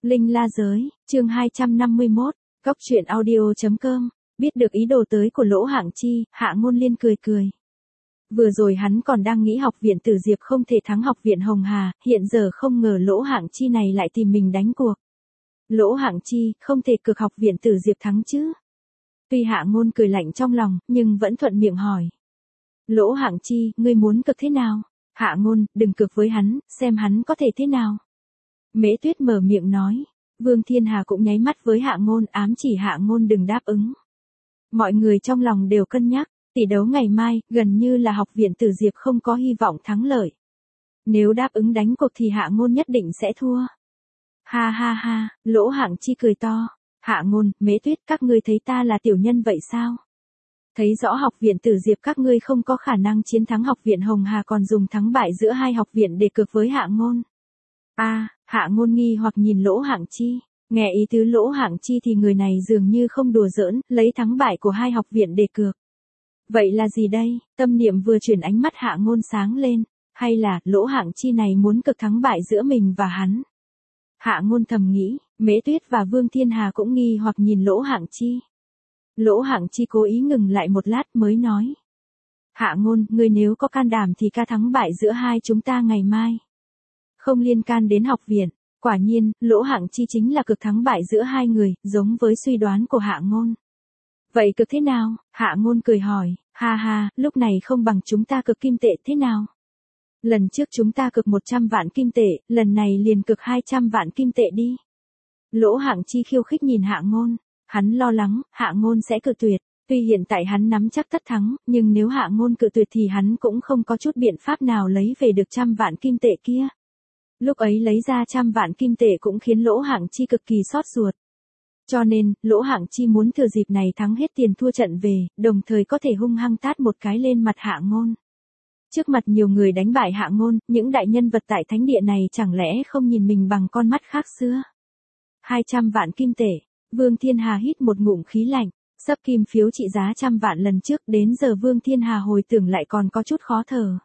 Linh La Giới, chương 251, Cóc truyện audio.com, biết được ý đồ tới của Lỗ Hạng Chi, Hạ Ngôn Liên cười cười. Vừa rồi hắn còn đang nghĩ học viện Tử Diệp không thể thắng học viện Hồng Hà, hiện giờ không ngờ Lỗ Hạng Chi này lại tìm mình đánh cuộc. Lỗ Hạng Chi, không thể cược học viện Tử Diệp thắng chứ? Tuy Hạ Ngôn cười lạnh trong lòng, nhưng vẫn thuận miệng hỏi. Lỗ Hạng Chi, ngươi muốn cược thế nào? Hạ Ngôn, đừng cược với hắn, xem hắn có thể thế nào. Mễ Tuyết mở miệng nói. Vương Thiên Hà cũng nháy mắt với Hạ Ngôn, ám chỉ Hạ Ngôn đừng đáp ứng. Mọi người trong lòng đều cân nhắc, tỷ đấu ngày mai, gần như là học viện Tử Diệp không có hy vọng thắng lợi. Nếu đáp ứng đánh cuộc thì Hạ Ngôn nhất định sẽ thua. Ha ha ha, Lỗ Hạng Chi cười to. Hạ Ngôn, Mễ Tuyết, các ngươi thấy ta là tiểu nhân vậy sao? Thấy rõ học viện Tử Diệp các ngươi không có khả năng chiến thắng học viện Hồng Hà, còn dùng thắng bại giữa hai học viện để cược với Hạ Ngôn. Hạ Ngôn nghi hoặc nhìn Lỗ Hạng Chi, nghe ý tứ Lỗ Hạng Chi thì người này dường như không đùa giỡn, lấy thắng bại của hai học viện để cược. Vậy là gì đây? Tâm niệm vừa chuyển, ánh mắt Hạ Ngôn sáng lên, hay là Lỗ Hạng Chi này muốn cược thắng bại giữa mình và hắn? Hạ Ngôn thầm nghĩ, Mễ Tuyết và Vương Thiên Hà cũng nghi hoặc nhìn Lỗ Hạng Chi. Lỗ Hạng Chi cố ý ngừng lại một lát mới nói. Hạ Ngôn, ngươi nếu có can đảm thì ca thắng bại giữa hai chúng ta ngày mai. Không liên can đến học viện. Quả nhiên, Lỗ Hạng Chi chính là cực thắng bại giữa hai người, giống với suy đoán của Hạ Ngôn. Vậy cực thế nào? Hạ Ngôn cười hỏi, ha ha, lúc này không bằng chúng ta cực kim tệ thế nào? Lần trước chúng ta cực 100 vạn kim tệ, lần này liền cực 200 vạn kim tệ đi. Lỗ Hạng Chi khiêu khích nhìn Hạ Ngôn, hắn lo lắng, Hạ Ngôn sẽ cự tuyệt. Tuy hiện tại hắn nắm chắc tất thắng, nhưng nếu Hạ Ngôn cự tuyệt thì hắn cũng không có chút biện pháp nào lấy về được 100 vạn kim tệ kia. Lúc ấy lấy ra 100 vạn kim tệ cũng khiến Lỗ Hạng Chi cực kỳ xót ruột. Cho nên, Lỗ Hạng Chi muốn thừa dịp này thắng hết tiền thua trận về, đồng thời có thể hung hăng tát một cái lên mặt Hạ Ngôn. Trước mặt nhiều người đánh bại Hạ Ngôn, những đại nhân vật tại thánh địa này chẳng lẽ không nhìn mình bằng con mắt khác xưa? 200 vạn kim tệ, Vương Thiên Hà hít một ngụm khí lạnh, sắp kim phiếu trị giá 100 vạn lần trước, đến giờ Vương Thiên Hà hồi tưởng lại còn có chút khó thở.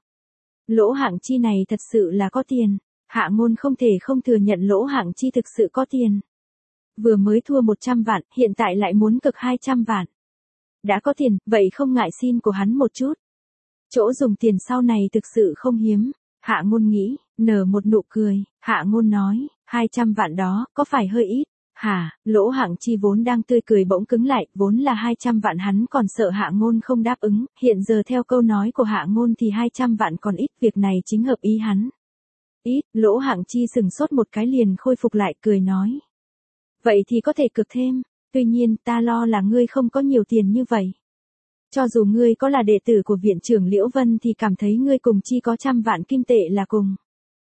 Lỗ Hạng Chi này thật sự là có tiền. Hạ Ngôn không thể không thừa nhận Lỗ Hạng Chi thực sự có tiền. Vừa mới thua 100 vạn, hiện tại lại muốn cực 200 vạn. Đã có tiền, vậy không ngại xin của hắn một chút. Chỗ dùng tiền sau này thực sự không hiếm. Hạ Ngôn nghĩ, nở một nụ cười. Hạ Ngôn nói, 200 vạn đó, có phải hơi ít? Hả? Lỗ Hạng Chi vốn đang tươi cười bỗng cứng lại, vốn là 200 vạn hắn còn sợ Hạ Ngôn không đáp ứng, hiện giờ theo câu nói của Hạ Ngôn thì 200 vạn còn ít, việc này chính hợp ý hắn. Ít, Lỗ Hạng Chi sừng sốt một cái liền khôi phục lại, cười nói. Vậy thì có thể cực thêm, tuy nhiên ta lo là ngươi không có nhiều tiền như vậy. Cho dù ngươi có là đệ tử của viện trưởng Liễu Vân thì cảm thấy ngươi cùng chi có 100 vạn kim tệ là cùng.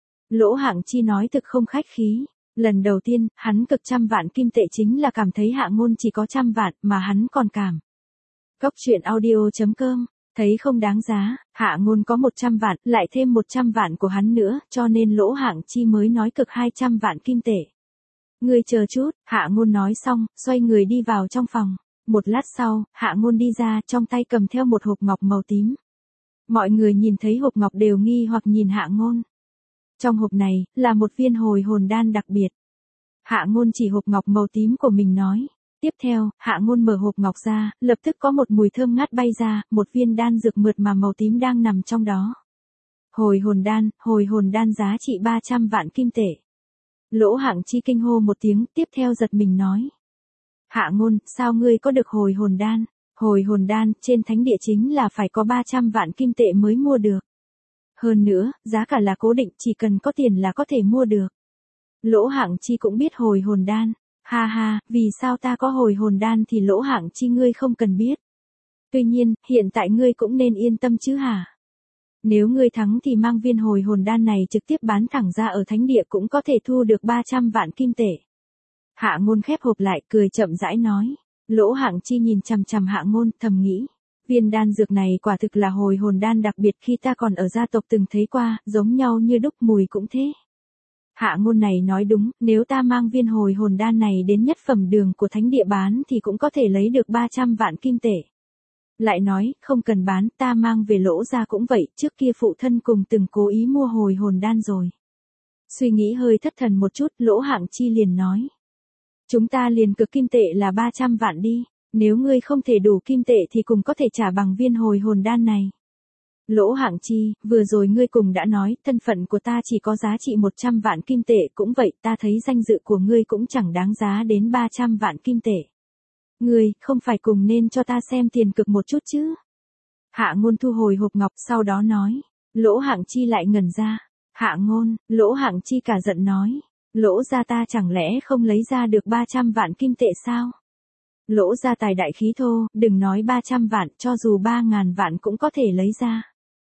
Lỗ Hạng Chi nói thực không khách khí. Lần đầu tiên, hắn cực 100 vạn kim tệ chính là cảm thấy Hạ Ngôn chỉ có 100 vạn mà hắn còn cảm. Cóc truyện audio.com, thấy không đáng giá, Hạ Ngôn có 100 vạn, lại thêm 100 vạn của hắn nữa, cho nên Lỗ Hạng Chi mới nói cực 200 vạn kim tệ. Ngươi chờ chút, Hạ Ngôn nói xong, xoay người đi vào trong phòng. Một lát sau, Hạ Ngôn đi ra, trong tay cầm theo một hộp ngọc màu tím. Mọi người nhìn thấy hộp ngọc đều nghi hoặc nhìn Hạ Ngôn. Trong hộp này, là một viên hồi hồn đan đặc biệt. Hạ Ngôn chỉ hộp ngọc màu tím của mình nói. Tiếp theo, Hạ Ngôn mở hộp ngọc ra, lập tức có một mùi thơm ngát bay ra, một viên đan dược mượt mà màu tím đang nằm trong đó. Hồi hồn đan giá trị 300 vạn kim tệ. Lỗ Hạng Chi kinh hô một tiếng, tiếp theo giật mình nói. Hạ Ngôn, sao ngươi có được hồi hồn đan? Hồi hồn đan, trên thánh địa chính là phải có 300 vạn kim tệ mới mua được. Hơn nữa, giá cả là cố định, chỉ cần có tiền là có thể mua được. Lỗ Hạng Chi cũng biết hồi hồn đan. Ha ha, vì sao ta có hồi hồn đan thì Lỗ Hạng Chi ngươi không cần biết. Tuy nhiên, hiện tại ngươi cũng nên yên tâm chứ hả? Nếu ngươi thắng thì mang viên hồi hồn đan này trực tiếp bán thẳng ra ở thánh địa cũng có thể thu được 300 vạn kim tệ. Hạ Ngôn khép hộp lại, cười chậm rãi nói. Lỗ Hạng Chi nhìn chằm chằm Hạ Ngôn, thầm nghĩ. Viên đan dược này quả thực là hồi hồn đan đặc biệt, khi ta còn ở gia tộc từng thấy qua, giống nhau như đúc, mùi cũng thế. Hạ Ngôn này nói đúng, nếu ta mang viên hồi hồn đan này đến nhất phẩm đường của thánh địa bán thì cũng có thể lấy được 300 vạn kim tệ. Lại nói, không cần bán, ta mang về Lỗ gia cũng vậy, trước kia phụ thân cùng từng cố ý mua hồi hồn đan rồi. Suy nghĩ hơi thất thần một chút, Lỗ Hạng Chi liền nói. Chúng ta liền cực kim tệ là 300 vạn đi, nếu ngươi không thể đủ kim tệ thì cùng có thể trả bằng viên hồi hồn đan này. Lỗ Hạng Chi, vừa rồi ngươi cùng đã nói, thân phận của ta chỉ có giá trị 100 vạn kim tệ, cũng vậy, ta thấy danh dự của ngươi cũng chẳng đáng giá đến 300 vạn kim tệ. Ngươi, không phải cùng nên cho ta xem tiền cực một chút chứ? Hạ Ngôn thu hồi hộp ngọc sau đó nói. Lỗ Hạng Chi lại ngẩn ra. Hạ Ngôn, Lỗ Hạng Chi cả giận nói. Lỗ gia ta chẳng lẽ không lấy ra được 300 vạn kim tệ sao? Lỗ gia tài đại khí thô, đừng nói 300 vạn, cho dù 3.000 vạn cũng có thể lấy ra.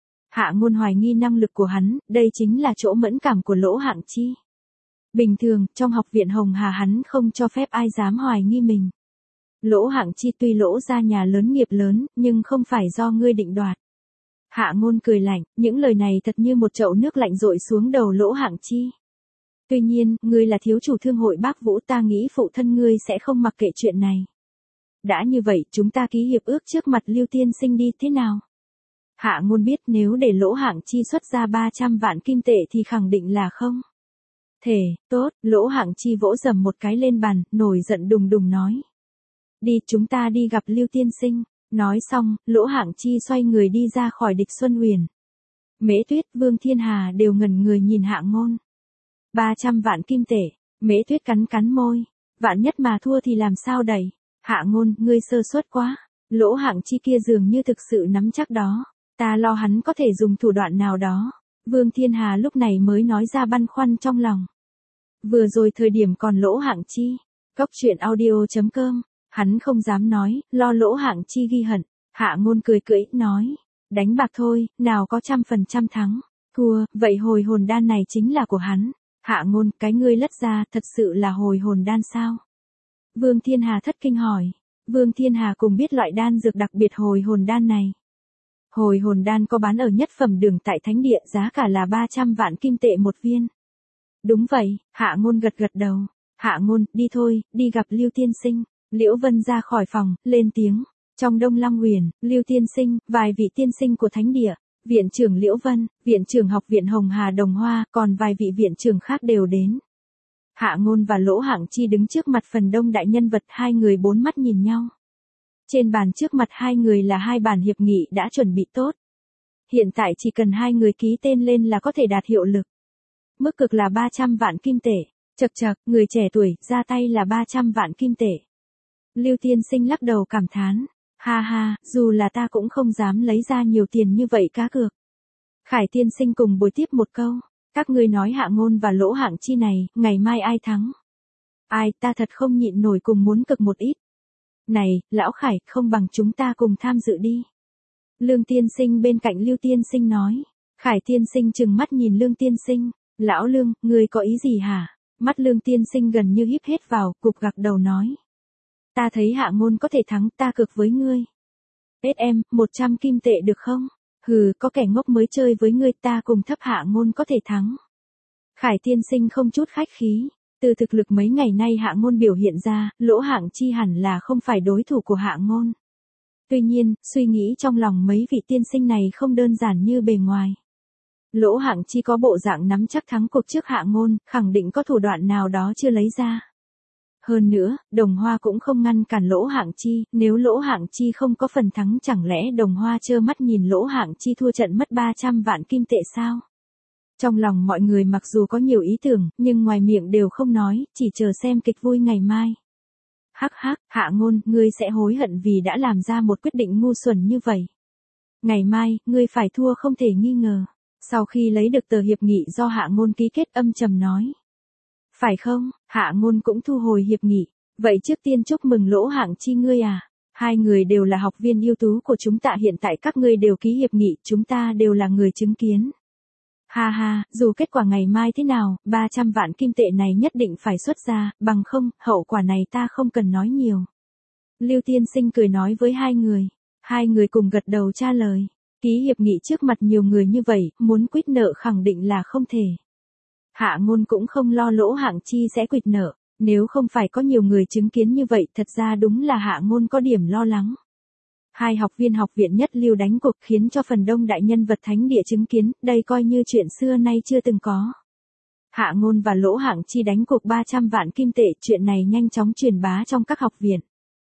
Hạ Ngôn hoài nghi năng lực của hắn, đây chính là chỗ mẫn cảm của Lỗ Hạng Chi. Bình thường, trong học viện Hồng Hà hắn không cho phép ai dám hoài nghi mình. Lỗ Hạng Chi tuy Lỗ gia nhà lớn nghiệp lớn, nhưng không phải do ngươi định đoạt. Hạ Ngôn cười lạnh, những lời này thật như một chậu nước lạnh dội xuống đầu Lỗ Hạng Chi. Tuy nhiên, ngươi là thiếu chủ thương hội Bác Vũ, ta nghĩ phụ thân ngươi sẽ không mặc kệ chuyện này. Đã như vậy, chúng ta ký hiệp ước trước mặt Lưu tiên sinh đi, thế nào? Hạ Ngôn biết nếu để Lỗ Hạng Chi xuất ra 300 vạn kim tệ thì khẳng định là không. Thể, tốt, Lỗ Hạng Chi vỗ dầm một cái lên bàn, nổi giận đùng đùng nói. Đi, chúng ta đi gặp Lưu tiên sinh. Nói xong, Lỗ Hạng Chi xoay người đi ra khỏi Địch Xuân Huyền. Mễ Tuyết, Vương Thiên Hà đều ngẩn người nhìn Hạ Ngôn. 300 vạn kim tệ, Mễ Tuyết cắn cắn môi. Vạn nhất mà thua thì làm sao đẩy? Hạ Ngôn, ngươi sơ suất quá. Lỗ Hạng Chi kia dường như thực sự nắm chắc đó. Ta lo hắn có thể dùng thủ đoạn nào đó. Vương Thiên Hà lúc này mới nói ra băn khoăn trong lòng. Vừa rồi thời điểm còn Lỗ Hạng Chi. Cóc truyện audio.com. Hắn không dám nói, lo Lỗ Hạng Chi ghi hận. Hạ Ngôn cười cưỡi, nói. Đánh bạc thôi, nào có 100% thắng. Thua, vậy hồi hồn đan này chính là của hắn. Hạ Ngôn, cái ngươi lất ra, thật sự là hồi hồn đan sao? Vương Thiên Hà thất kinh hỏi. Vương Thiên Hà cùng biết loại đan dược đặc biệt hồi hồn đan này. Hồi hồn đan có bán ở nhất phẩm đường tại Thánh Địa, giá cả là 300 vạn kim tệ một viên. Đúng vậy, Hạ Ngôn gật gật đầu. Hạ Ngôn, đi thôi, đi gặp Lưu tiên sinh. Liễu Vân ra khỏi phòng, lên tiếng. Trong Đông Long Huyền, Lưu tiên sinh, vài vị tiên sinh của Thánh Địa, viện trưởng Liễu Vân, viện trưởng học viện Hồng Hà Đồng Hoa, còn vài vị viện trưởng khác đều đến. Hạ Ngôn và Lỗ Hạng Chi đứng trước mặt phần đông đại nhân vật, hai người bốn mắt nhìn nhau. Trên bàn trước mặt hai người là hai bản hiệp nghị đã chuẩn bị tốt. Hiện tại chỉ cần hai người ký tên lên là có thể đạt hiệu lực. Mức cực là 300 vạn kim tệ. Chậc chậc, người trẻ tuổi, ra tay là 300 vạn kim tệ. Lưu tiên sinh lắc đầu cảm thán. Ha ha, dù là ta cũng không dám lấy ra nhiều tiền như vậy cá cược. Khải tiên sinh cùng bồi tiếp một câu. Các ngươi nói Hạ Ngôn và Lỗ Hạng Chi này, ngày mai ai thắng? Ai, ta thật không nhịn nổi, cùng muốn cực một ít. Này, lão Khải, không bằng chúng ta cùng tham dự đi. Lương tiên sinh bên cạnh Lưu tiên sinh nói. Khải tiên sinh trừng mắt nhìn Lương tiên sinh. Lão Lương, ngươi có ý gì hả? Mắt Lương tiên sinh gần như híp hết vào, cụp gặc đầu nói. Ta thấy Hạ Ngôn có thể thắng, ta cược với ngươi. SM, 100 kim tệ được không? Hừ, có kẻ ngốc mới chơi với ngươi, ta cùng thấp Hạ Ngôn có thể thắng. Khải tiên sinh không chút khách khí. Từ thực lực mấy ngày nay Hạ Ngôn biểu hiện ra, Lỗ Hạng Chi hẳn là không phải đối thủ của Hạ Ngôn. Tuy nhiên, suy nghĩ trong lòng mấy vị tiên sinh này không đơn giản như bề ngoài. Lỗ Hạng Chi có bộ dạng nắm chắc thắng cuộc trước Hạ Ngôn, khẳng định có thủ đoạn nào đó chưa lấy ra. Hơn nữa, Đồng Hoa cũng không ngăn cản Lỗ Hạng Chi, nếu Lỗ Hạng Chi không có phần thắng chẳng lẽ Đồng Hoa trơ mắt nhìn Lỗ Hạng Chi thua trận mất 300 vạn kim tệ sao? Trong lòng mọi người mặc dù có nhiều ý tưởng, nhưng ngoài miệng đều không nói, chỉ chờ xem kịch vui ngày mai. Hắc hắc, Hạ Ngôn, ngươi sẽ hối hận vì đã làm ra một quyết định ngu xuẩn như vậy. Ngày mai, ngươi phải thua không thể nghi ngờ. Sau khi lấy được tờ hiệp nghị do Hạ Ngôn ký kết, âm trầm nói. Phải không? Hạ Ngôn cũng thu hồi hiệp nghị. Vậy trước tiên chúc mừng Lỗ Hạng Chi ngươi à. Hai người đều là học viên ưu tú của chúng ta, hiện tại các ngươi đều ký hiệp nghị, chúng ta đều là người chứng kiến. Ha ha, dù kết quả ngày mai thế nào, 300 vạn kim tệ này nhất định phải xuất ra, bằng không, hậu quả này ta không cần nói nhiều. Lưu tiên sinh cười nói với hai người. Hai người cùng gật đầu trả lời. Ký hiệp nghị trước mặt nhiều người như vậy, muốn quýt nợ khẳng định là không thể. Hạ Ngôn cũng không lo Lỗ Hạng Chi sẽ quỵt nợ, nếu không phải có nhiều người chứng kiến như vậy, thật ra đúng là Hạ Ngôn có điểm lo lắng. Hai học viên học viện nhất lưu đánh cuộc khiến cho phần đông đại nhân vật Thánh Địa chứng kiến, đây coi như chuyện xưa nay chưa từng có. Hạ Ngôn và Lỗ Hạng Chi đánh cuộc 300 vạn kim tệ, chuyện này nhanh chóng truyền bá trong các học viện.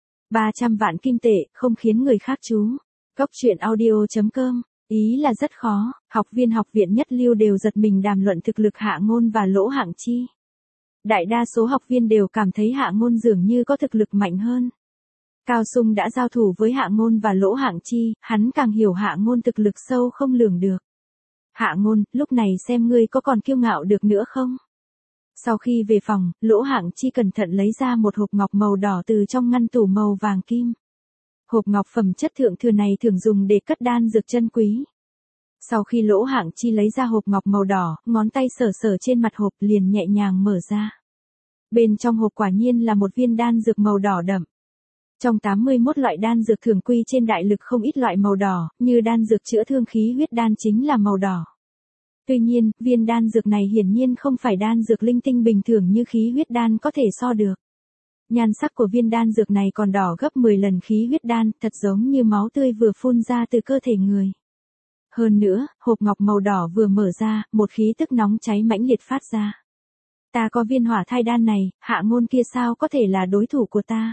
300 vạn kim tệ, không khiến người khác chú. Cốc truyện audio.com, ý là rất khó, học viên học viện nhất lưu đều giật mình đàm luận thực lực Hạ Ngôn và Lỗ Hạng Chi. Đại đa số học viên đều cảm thấy Hạ Ngôn dường như có thực lực mạnh hơn. Cao Sung đã giao thủ với Hạ Ngôn và Lỗ Hạng Chi, hắn càng hiểu Hạ Ngôn thực lực sâu không lường được. Hạ Ngôn, lúc này xem ngươi có còn kiêu ngạo được nữa không? Sau khi về phòng, Lỗ Hạng Chi cẩn thận lấy ra một hộp ngọc màu đỏ từ trong ngăn tủ màu vàng kim. Hộp ngọc phẩm chất thượng thừa này thường dùng để cất đan dược chân quý. Sau khi Lỗ Hạng Chi lấy ra hộp ngọc màu đỏ, ngón tay sờ sờ trên mặt hộp liền nhẹ nhàng mở ra. Bên trong hộp quả nhiên là một viên đan dược màu đỏ đậm. Trong 81 loại đan dược thường quy trên đại lực không ít loại màu đỏ, như đan dược chữa thương khí huyết đan chính là màu đỏ. Tuy nhiên, viên đan dược này hiển nhiên không phải đan dược linh tinh bình thường như khí huyết đan có thể so được. Nhan sắc của viên đan dược này còn đỏ gấp 10 lần khí huyết đan, thật giống như máu tươi vừa phun ra từ cơ thể người. Hơn nữa, hộp ngọc màu đỏ vừa mở ra, một khí tức nóng cháy mãnh liệt phát ra. Ta có viên hỏa thai đan này, Hạ Ngôn kia sao có thể là đối thủ của ta?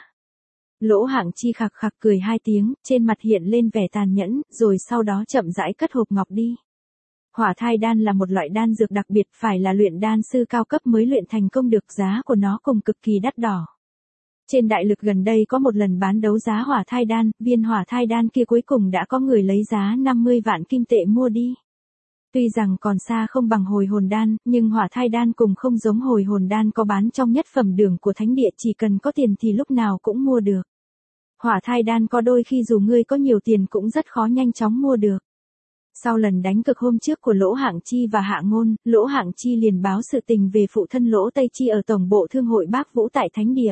Lỗ Hạng Chi khặc khặc cười hai tiếng, trên mặt hiện lên vẻ tàn nhẫn, rồi sau đó chậm rãi cất hộp ngọc đi. Hỏa thai đan là một loại đan dược đặc biệt, phải là luyện đan sư cao cấp mới luyện thành công được, giá của nó cùng cực kỳ đắt đỏ. Trên đại lực gần đây có một lần bán đấu giá hỏa thai đan, viên hỏa thai đan kia cuối cùng đã có người lấy giá 50 vạn kim tệ mua đi. Tuy rằng còn xa không bằng hồi hồn đan, nhưng hỏa thai đan cùng không giống hồi hồn đan có bán trong nhất phẩm đường của thánh địa, chỉ cần có tiền thì lúc nào cũng mua được. Hỏa thai đan có đôi khi dù ngươi có nhiều tiền cũng rất khó nhanh chóng mua được. Sau lần đánh cực hôm trước của Lỗ Hạng Chi và Hạ Ngôn, Lỗ Hạng Chi liền báo sự tình về phụ thân Lỗ Tây Chi ở tổng bộ thương hội Bác Vũ tại thánh địa.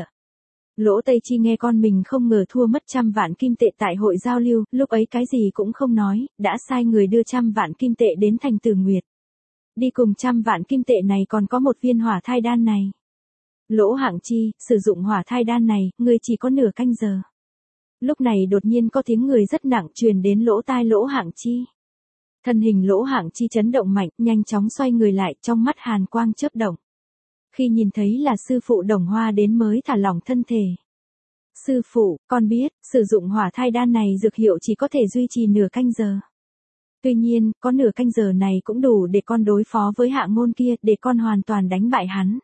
Lỗ Tây Chi nghe con mình không ngờ thua mất 100 vạn kim tệ tại hội giao lưu, lúc ấy cái gì cũng không nói, đã sai người đưa 100 vạn kim tệ đến thành Tử Nguyệt. Đi cùng 100 vạn kim tệ này còn có một viên hỏa thai đan này. Lỗ Hạng Chi, sử dụng hỏa thai đan này, ngươi chỉ có nửa canh giờ. Lúc này đột nhiên có tiếng người rất nặng truyền đến lỗ tai Lỗ Hạng Chi. Thân hình Lỗ Hạng Chi chấn động mạnh, nhanh chóng xoay người lại, trong mắt hàn quang chớp động. Khi nhìn thấy là sư phụ Đồng Hoa đến mới thả lỏng thân thể. Sư phụ, con biết, sử dụng hỏa thai đan này dược hiệu chỉ có thể duy trì nửa canh giờ. Tuy nhiên, có nửa canh giờ này cũng đủ để con đối phó với Hạ Ngôn kia, để con hoàn toàn đánh bại hắn.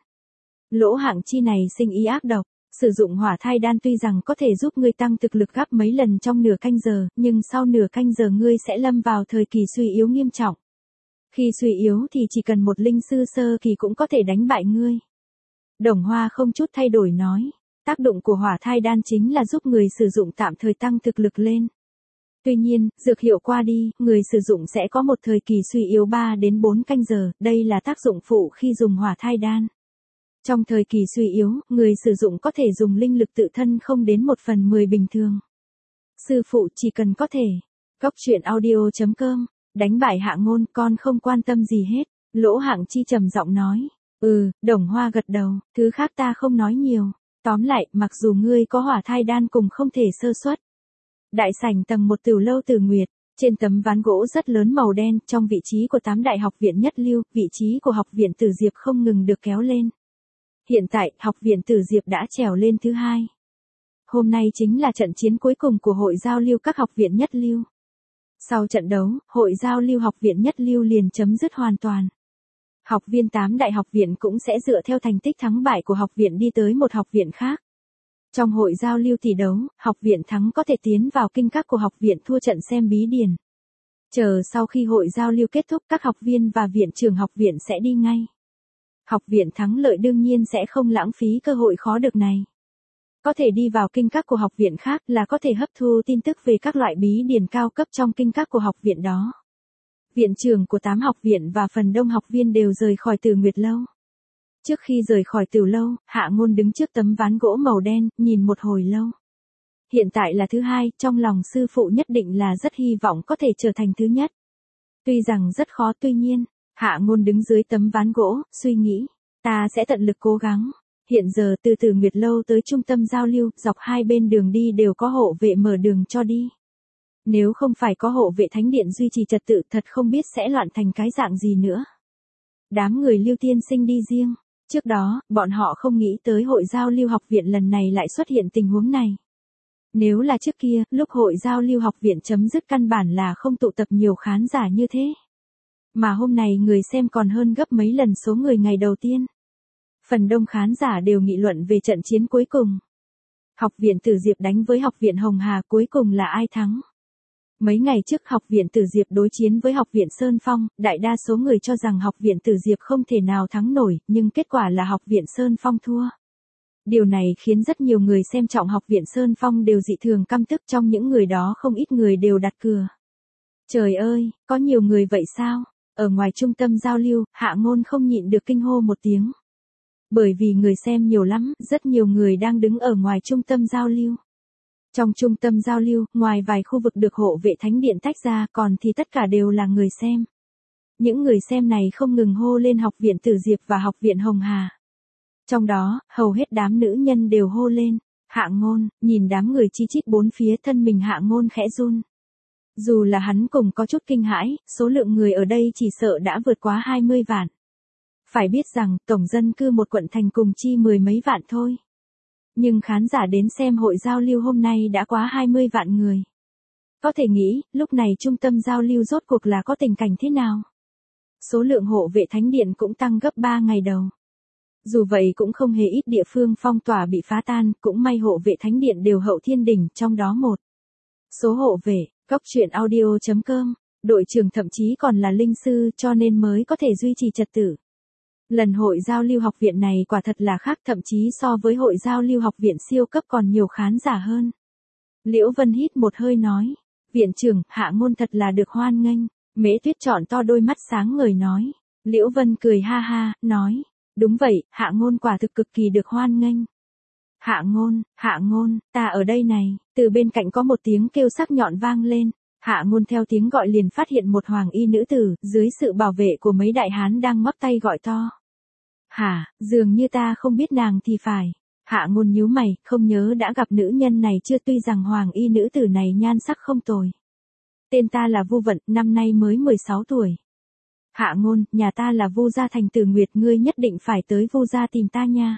Lỗ Hạng Chi này sinh ý ác độc, sử dụng hỏa thai đan tuy rằng có thể giúp ngươi tăng thực lực gấp mấy lần trong nửa canh giờ, nhưng sau nửa canh giờ ngươi sẽ lâm vào thời kỳ suy yếu nghiêm trọng. Khi suy yếu thì chỉ cần một linh sư sơ kỳ cũng có thể đánh bại ngươi. Đồng Hoa không chút thay đổi nói, tác dụng của hỏa thai đan chính là giúp người sử dụng tạm thời tăng thực lực lên. Tuy nhiên, dược hiệu qua đi, người sử dụng sẽ có một thời kỳ suy yếu 3 đến 4 canh giờ, đây là tác dụng phụ khi dùng hỏa thai đan. Trong thời kỳ suy yếu, người sử dụng có thể dùng linh lực tự thân không đến 1/10 bình thường. Sư phụ chỉ cần có thể. Cốc truyện audio.com, đánh bại Hạ Ngôn, con không quan tâm gì hết. Lỗ Hạng Chi trầm giọng nói. Đồng Hoa gật đầu, thứ khác ta không nói nhiều. Tóm lại, mặc dù ngươi có hỏa thai đan cùng không thể sơ suất. Đại sảnh tầng 1 Tửu lâu Tử Nguyệt, trên tấm ván gỗ rất lớn màu đen, trong vị trí của 8 đại học viện nhất lưu, vị trí của học viện Tử Diệp không ngừng được kéo lên. Hiện tại, học viện Tử Diệp đã trèo lên thứ 2. Hôm nay chính là trận chiến cuối cùng của hội giao lưu các học viện nhất lưu. Sau trận đấu, hội giao lưu học viện nhất lưu liền chấm dứt hoàn toàn. Học viên 8 đại học viện cũng sẽ dựa theo thành tích thắng bại của học viện đi tới một học viện khác. Trong hội giao lưu tỷ đấu, học viện thắng có thể tiến vào kinh các của học viện thua trận xem bí điển. Chờ sau khi hội giao lưu kết thúc, các học viên và viện trưởng học viện sẽ đi ngay. Học viện thắng lợi đương nhiên sẽ không lãng phí cơ hội khó được này. Có thể đi vào kinh các của học viện khác là có thể hấp thu tin tức về các loại bí điển cao cấp trong kinh các của học viện đó. Viện trưởng của 8 học viện và phần đông học viên đều rời khỏi Tử Nguyệt lâu. Trước khi rời khỏi Tửu lâu, Hạ Ngôn đứng trước tấm ván gỗ màu đen, nhìn một hồi lâu. Hiện tại là thứ 2, trong lòng sư phụ nhất định là rất hy vọng có thể trở thành thứ nhất. Tuy rằng rất khó, tuy nhiên, Hạ Ngôn đứng dưới tấm ván gỗ, suy nghĩ, ta sẽ tận lực cố gắng. Hiện giờ từ Tử Nguyệt lâu tới trung tâm giao lưu, dọc hai bên đường đi đều có hộ vệ mở đường cho đi. Nếu không phải có hộ vệ thánh điện duy trì trật tự, thật không biết sẽ loạn thành cái dạng gì nữa. Đám người Lưu Tiên Sinh đi riêng. Trước đó, bọn họ không nghĩ tới hội giao lưu học viện lần này lại xuất hiện tình huống này. Nếu là trước kia, lúc hội giao lưu học viện chấm dứt căn bản là không tụ tập nhiều khán giả như thế. Mà hôm nay người xem còn hơn gấp mấy lần số người ngày đầu tiên. Phần đông khán giả đều nghị luận về trận chiến cuối cùng. Học viện Tử Diệp đánh với học viện Hồng Hà, cuối cùng là ai thắng? Mấy ngày trước học viện Tử Diệp đối chiến với học viện Sơn Phong, đại đa số người cho rằng học viện Tử Diệp không thể nào thắng nổi, nhưng kết quả là học viện Sơn Phong thua. Điều này khiến rất nhiều người xem trọng học viện Sơn Phong đều dị thường căm tức, trong những người đó không ít người đều đặt cược. Trời ơi, có nhiều người vậy sao? Ở ngoài trung tâm giao lưu, Hạ Ngôn không nhịn được kinh hô một tiếng. Bởi vì người xem nhiều lắm, rất nhiều người đang đứng ở ngoài trung tâm giao lưu. Trong trung tâm giao lưu, ngoài vài khu vực được hộ vệ thánh điện tách ra, còn thì tất cả đều là người xem. Những người xem này không ngừng hô lên học viện Tử Diệp và học viện Hồng Hà. Trong đó, hầu hết đám nữ nhân đều hô lên, Hạ Ngôn, nhìn đám người chi chít bốn phía, thân mình Hạ Ngôn khẽ run. Dù là hắn cùng có chút kinh hãi, số lượng người ở đây chỉ sợ đã vượt quá 20 vạn. Phải biết rằng, tổng dân cư một quận thành cùng chi 10 mấy vạn thôi. Nhưng khán giả đến xem hội giao lưu hôm nay đã quá 20 vạn người. Có thể nghĩ, lúc này trung tâm giao lưu rốt cuộc là có tình cảnh thế nào? Số lượng hộ vệ thánh điện cũng tăng gấp 3 ngày đầu. Dù vậy cũng không hề ít địa phương phong tỏa bị phá tan, cũng may hộ vệ thánh điện đều hậu thiên đỉnh, trong đó một số hộ vệ, Cóc Truyện Audio.com, đội trưởng thậm chí còn là linh sư, cho nên mới có thể duy trì trật tự. Lần hội giao lưu học viện này quả thật là khác, thậm chí so với hội giao lưu học viện siêu cấp còn nhiều khán giả hơn. Liễu Vân hít một hơi nói, viện trưởng, Hạ Ngôn thật là được hoan nghênh. Mễ Tuyết trọn to đôi mắt sáng ngời nói. Liễu Vân cười ha ha, nói, đúng vậy, Hạ Ngôn quả thực cực kỳ được hoan nghênh. Hạ Ngôn, ta ở đây này. Từ bên cạnh có một tiếng kêu sắc nhọn vang lên. Hạ Ngôn theo tiếng gọi liền phát hiện một hoàng y nữ tử, dưới sự bảo vệ của mấy đại hán đang ngoắc tay gọi to. Hả, dường như ta không biết nàng thì phải. Hạ Ngôn nhíu mày, không nhớ đã gặp nữ nhân này chưa, tuy rằng hoàng y nữ tử này nhan sắc không tồi. Tên ta là Vu Vận, năm nay mới 16 tuổi. Hạ Ngôn, nhà ta là Vu gia thành Tử Nguyệt, ngươi nhất định phải tới Vu gia tìm ta nha.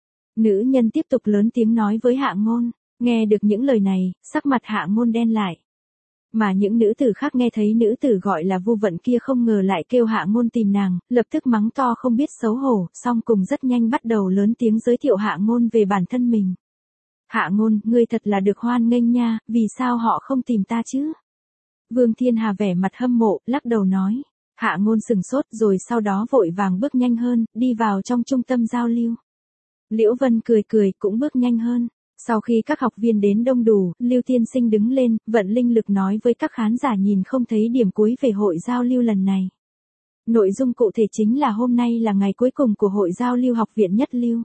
Nữ nhân tiếp tục lớn tiếng nói với Hạ Ngôn. Nghe được những lời này, sắc mặt Hạ Ngôn đen lại. Mà những nữ tử khác nghe thấy nữ tử gọi là Vu Vận kia không ngờ lại kêu Hạ Ngôn tìm nàng, lập tức mắng to không biết xấu hổ, song cùng rất nhanh bắt đầu lớn tiếng giới thiệu Hạ Ngôn về bản thân mình. Hạ Ngôn, ngươi thật là được hoan nghênh nha, vì sao họ không tìm ta chứ? Vương Thiên Hà vẻ mặt hâm mộ, lắc đầu nói. Hạ Ngôn sừng sốt rồi sau đó vội vàng bước nhanh hơn, đi vào trong trung tâm giao lưu. Liễu Vân cười cũng bước nhanh hơn. Sau khi các học viên đến đông đủ, Lưu Tiên Sinh đứng lên, vận linh lực nói với các khán giả nhìn không thấy điểm cuối về hội giao lưu lần này. Nội dung cụ thể chính là hôm nay là ngày cuối cùng của hội giao lưu học viện nhất lưu.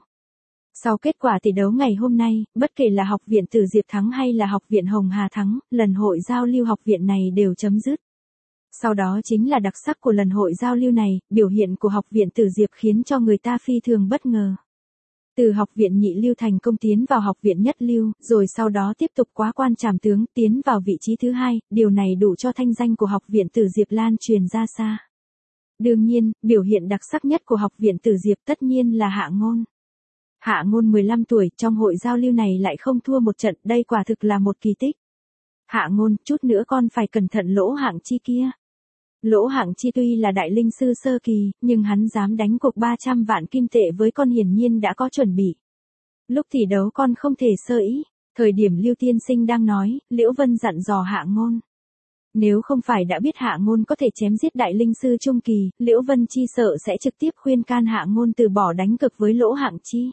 Sau kết quả tỷ đấu ngày hôm nay, bất kể là học viện Tử Diệp thắng hay là học viện Hồng Hà thắng, lần hội giao lưu học viện này đều chấm dứt. Sau đó chính là đặc sắc của lần hội giao lưu này, biểu hiện của học viện Tử Diệp khiến cho người ta phi thường bất ngờ. Từ học viện nhị lưu thành công tiến vào học viện nhất lưu, rồi sau đó tiếp tục quá quan trảm tướng tiến vào vị trí thứ hai, điều này đủ cho thanh danh của học viện Tử Diệp lan truyền ra xa. Đương nhiên, biểu hiện đặc sắc nhất của học viện Tử Diệp tất nhiên là Hạ Ngôn. Hạ Ngôn 15 tuổi, trong hội giao lưu này lại không thua một trận, đây quả thực là một kỳ tích. Hạ Ngôn, chút nữa con phải cẩn thận Lỗ Hạng Chi kia. Lỗ Hạng Chi tuy là đại linh sư sơ kỳ, nhưng hắn dám đánh cuộc 300 vạn kim tệ với con hiển nhiên đã có chuẩn bị. Lúc tỷ đấu con không thể sơ ý. Thời điểm Lưu Tiên Sinh đang nói, Liễu Vân dặn dò Hạ Ngôn. Nếu không phải đã biết Hạ Ngôn có thể chém giết đại linh sư trung kỳ, Liễu Vân chi sợ sẽ trực tiếp khuyên can Hạ Ngôn từ bỏ đánh cược với Lỗ Hạng Chi.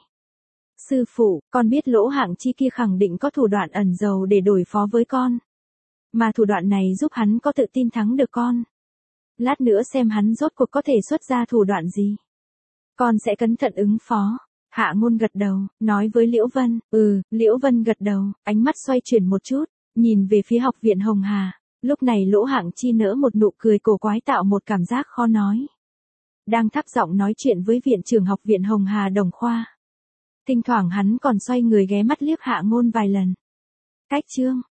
Sư phụ, con biết Lỗ Hạng Chi kia khẳng định có thủ đoạn ẩn giấu để đối phó với con. Mà thủ đoạn này giúp hắn có tự tin thắng được con. Lát nữa xem hắn rốt cuộc có thể xuất ra thủ đoạn gì. Con sẽ cẩn thận ứng phó. Hạ Ngôn gật đầu, nói với Liễu Vân. Liễu Vân gật đầu, ánh mắt xoay chuyển một chút, nhìn về phía học viện Hồng Hà. Lúc này Lỗ Hạng Chi nở một nụ cười cổ quái tạo một cảm giác khó nói. Đang thấp giọng nói chuyện với viện trưởng học viện Hồng Hà Đồng Khoa. Thỉnh thoảng hắn còn xoay người ghé mắt liếc Hạ Ngôn vài lần. Cách chương